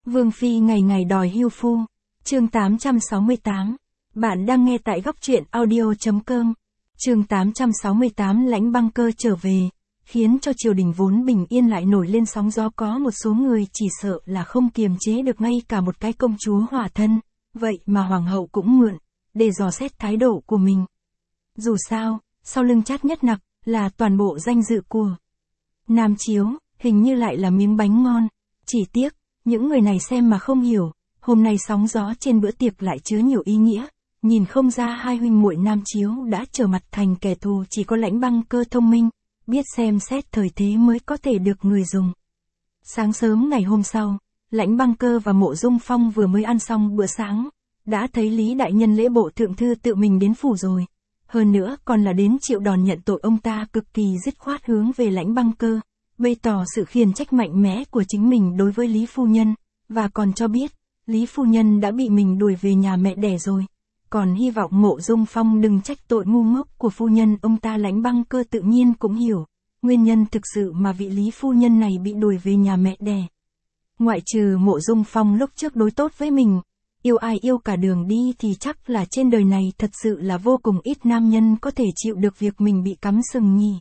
Vương Phi ngày ngày đòi hưu phu. Chương 868. Bạn đang nghe tại góc truyện audio.com. Chương 868 Lãnh Băng Cơ trở về, khiến cho triều đình vốn bình yên lại nổi lên sóng gió, có một số người chỉ sợ là không kiềm chế được ngay cả một cái công chúa hỏa thân, vậy mà hoàng hậu cũng mượn, để dò xét thái độ của mình. Dù sao, sau lưng Trát Nhất Nặc, là toàn bộ danh dự của Nam Chiếu, hình như lại là miếng bánh ngon. Chỉ tiếc, những người này xem mà không hiểu, hôm nay sóng gió trên bữa tiệc lại chứa nhiều ý nghĩa. Nhìn không ra hai huynh muội Nam Chiếu đã trở mặt thành kẻ thù, chỉ có Lãnh Băng Cơ thông minh, biết xem xét thời thế mới có thể được người dùng. Sáng sớm ngày hôm sau, Lãnh Băng Cơ và Mộ Dung Phong vừa mới ăn xong bữa sáng, đã thấy Lý đại nhân lễ bộ thượng thư tự mình đến phủ rồi. Hơn nữa còn là đến chịu đòn nhận tội. Ông ta cực kỳ dứt khoát hướng về Lãnh Băng Cơ, bày tỏ sự khiển trách mạnh mẽ của chính mình đối với Lý phu nhân, và còn cho biết, Lý phu nhân đã bị mình đuổi về nhà mẹ đẻ rồi. Còn hy vọng Mộ Dung Phong đừng trách tội ngu ngốc của phu nhân. Ông ta Lãnh Băng Cơ tự nhiên cũng hiểu nguyên nhân thực sự mà vị Lý phu nhân này bị đuổi về nhà mẹ đẻ. Ngoại trừ Mộ Dung Phong lúc trước đối tốt với mình, yêu ai yêu cả đường đi, thì chắc là trên đời này thật sự là vô cùng ít nam nhân có thể chịu được việc mình bị cắm sừng nhỉ.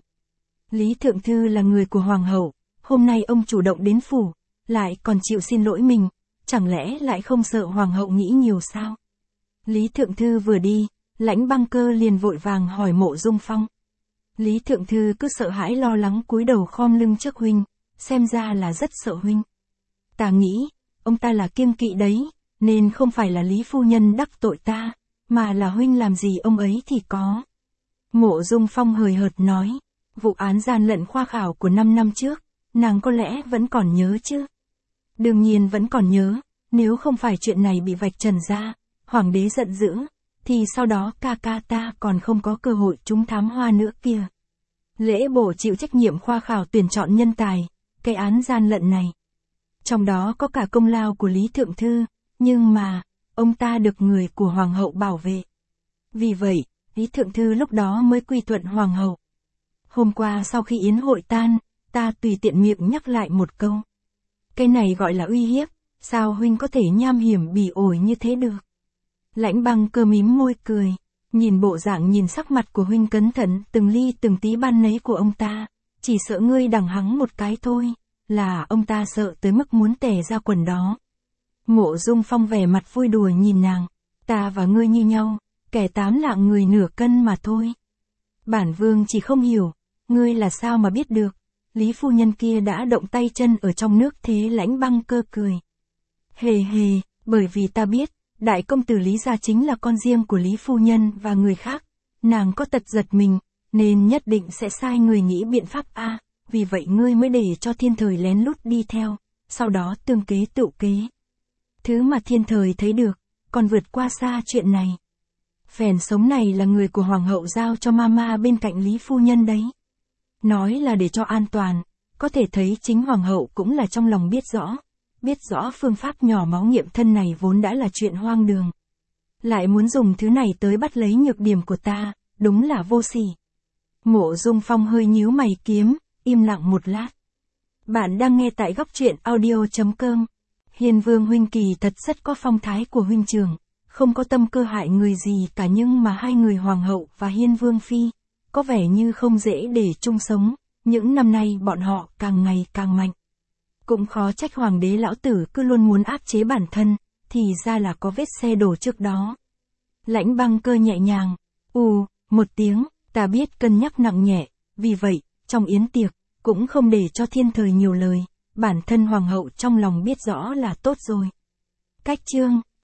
Lý thượng thư là người của hoàng hậu, hôm nay ông chủ động đến phủ, lại còn chịu xin lỗi mình, chẳng lẽ lại không sợ hoàng hậu nghĩ nhiều sao? Lý thượng thư vừa đi, Lãnh Băng Cơ liền vội vàng hỏi Mộ Dung Phong. Lý thượng thư cứ sợ hãi lo lắng cúi đầu khom lưng trước huynh, xem ra là rất sợ huynh. Ta nghĩ, ông ta là kiêng kỵ đấy, nên không phải là Lý phu nhân đắc tội ta, mà là huynh làm gì ông ấy thì có. Mộ Dung Phong hời hợt nói, vụ án gian lận khoa khảo của 5 năm trước, nàng có lẽ vẫn còn nhớ chứ? Đương nhiên vẫn còn nhớ, nếu không phải chuyện này bị vạch trần ra, hoàng đế giận dữ, thì sau đó ca ca ta còn không có cơ hội trúng thám hoa nữa kìa. Lễ bộ chịu trách nhiệm khoa khảo tuyển chọn nhân tài, cái án gian lận này. Trong đó có cả công lao của Lý thượng thư, nhưng mà, ông ta được người của hoàng hậu bảo vệ. Vì vậy, Lý thượng thư lúc đó mới quy thuận hoàng hậu. Hôm qua sau khi yến hội tan, ta tùy tiện miệng nhắc lại một câu. Cái này gọi là uy hiếp, sao huynh có thể nham hiểm bỉ ổi như thế được? Lãnh Băng Cơ mím môi cười, nhìn bộ dạng nhìn sắc mặt của huynh cẩn thận từng ly từng tí ban nấy của ông ta, chỉ sợ ngươi đằng hắng một cái thôi, là ông ta sợ tới mức muốn tè ra quần đó. Mộ Dung Phong vẻ mặt vui đùa nhìn nàng, ta và ngươi như nhau, kẻ 8 lạng người nửa cân mà thôi. Bản vương chỉ không hiểu, ngươi là sao mà biết được, Lý phu nhân kia đã động tay chân ở trong nước thế? Lãnh Băng Cơ cười. Hề hề, bởi vì ta biết, đại công tử Lý gia chính là con riêng của Lý phu nhân và người khác, nàng có tật giật mình, nên nhất định sẽ sai người nghĩ biện pháp vì vậy ngươi mới để cho Thiên Thời lén lút đi theo, sau đó tương kế tựu kế. Thứ mà Thiên Thời thấy được, còn vượt qua xa chuyện này. Phèn sống này là người của hoàng hậu giao cho mama bên cạnh Lý phu nhân đấy. Nói là để cho an toàn, có thể thấy chính hoàng hậu cũng là trong lòng biết rõ phương pháp nhỏ máu nghiệm thân này vốn đã là chuyện hoang đường. Lại muốn dùng thứ này tới bắt lấy nhược điểm của ta, đúng là vô sỉ. Mộ Dung Phong hơi nhíu mày kiếm, im lặng một lát. Bạn đang nghe tại góc truyện audio.com. Hiên Vương huynh kỳ thật rất có phong thái của huynh trưởng, không có tâm cơ hại người gì cả, nhưng mà hai người hoàng hậu và Hiên Vương phi, có vẻ như không dễ để chung sống, những năm nay bọn họ càng ngày càng mạnh. Cũng khó trách hoàng đế lão tử cứ luôn muốn áp chế bản thân, thì ra là có vết xe đổ trước đó. Lãnh Băng Cơ nhẹ nhàng, một tiếng, ta biết cân nhắc nặng nhẹ, vì vậy, trong yến tiệc, cũng không để cho Thiên Thời nhiều lời, bản thân hoàng hậu trong lòng biết rõ là tốt rồi. Cách chương